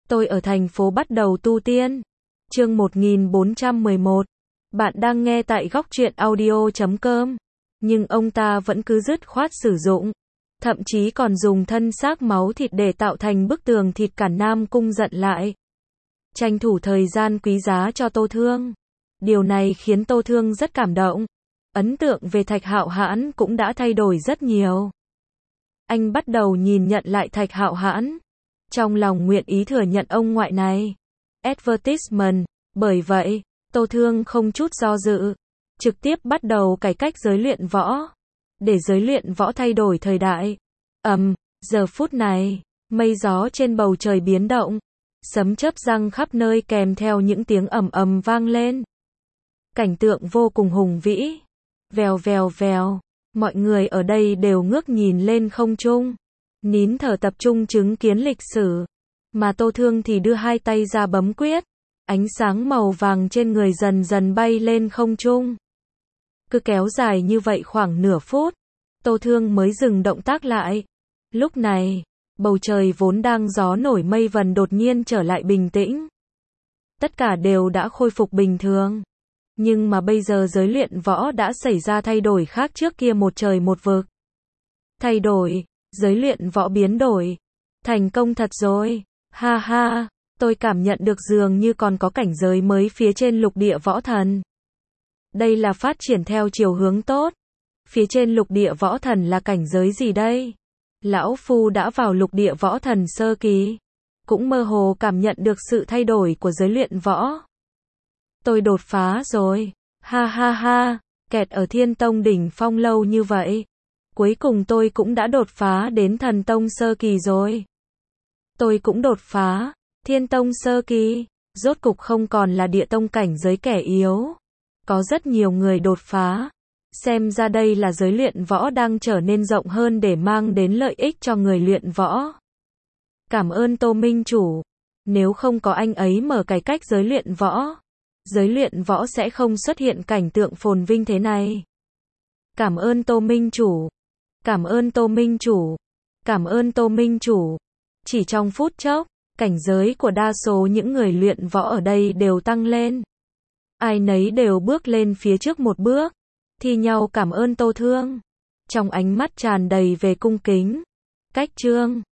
Tôi ở thành phố bắt đầu tu tiên. Chương 1411. Bạn đang nghe tại góc truyện audio.com. Nhưng ông ta vẫn cứ dứt khoát sử dụng. Thậm chí còn dùng thân xác máu thịt để tạo thành bức tường thịt cản Nam Cung giận lại. Tranh thủ thời gian quý giá cho Tô Thương. Điều này khiến Tô Thương rất cảm động. Ấn tượng về Thạch Hạo Hãn cũng đã thay đổi rất nhiều. Anh bắt đầu nhìn nhận lại Thạch Hạo Hãn. Trong lòng nguyện ý thừa nhận ông ngoại này. Advertisement. Bởi vậy, Tô Thương không chút do dự. Trực tiếp bắt đầu cải cách giới luyện võ. Để giới luyện võ thay đổi thời đại. Giờ phút này, mây gió trên bầu trời biến động. Sấm chớp giăng khắp nơi kèm theo những tiếng ầm ầm vang lên. Cảnh tượng vô cùng hùng vĩ. Vèo vèo vèo. Mọi người ở đây đều ngước nhìn lên không trung. Nín thở tập trung chứng kiến lịch sử. Mà Tô Thương thì đưa hai tay ra bấm quyết. Ánh sáng màu vàng trên người dần dần bay lên không trung. Cứ kéo dài như vậy khoảng nửa phút. Tô Thương mới dừng động tác lại. Lúc này, bầu trời vốn đang gió nổi mây vần đột nhiên trở lại bình tĩnh. Tất cả đều đã khôi phục bình thường. Nhưng mà bây giờ giới luyện võ đã xảy ra thay đổi khác trước kia một trời một vực. Thay đổi, giới luyện võ biến đổi. Thành công thật rồi. Ha ha, tôi cảm nhận được dường như còn có cảnh giới mới phía trên lục địa võ thần. Đây là phát triển theo chiều hướng tốt. Phía trên lục địa võ thần là cảnh giới gì đây? Lão Phu đã vào lục địa võ thần sơ kỳ. Cũng mơ hồ cảm nhận được sự thay đổi của giới luyện võ. Tôi đột phá rồi. Ha ha ha, kẹt ở Thiên Tông đỉnh phong lâu như vậy. Cuối cùng tôi cũng đã đột phá đến thần tông sơ kỳ rồi. Tôi cũng đột phá, Thiên Tông sơ kỳ. Rốt cục không còn là địa tông cảnh giới kẻ yếu. Có rất nhiều người đột phá. Xem ra đây là giới luyện võ đang trở nên rộng hơn để mang đến lợi ích cho người luyện võ. Cảm ơn Tô Minh Chủ. Nếu không có anh ấy mở cải cách giới luyện võ, giới luyện võ sẽ không xuất hiện cảnh tượng phồn vinh thế này. Cảm ơn Tô Minh Chủ. Cảm ơn Tô Minh Chủ. Cảm ơn Tô Minh Chủ. Chỉ trong phút chốc, cảnh giới của đa số những người luyện võ ở đây đều tăng lên. Ai nấy đều bước lên phía trước một bước, thi nhau cảm ơn Tô Thương. Trong ánh mắt tràn đầy về cung kính. Cách chương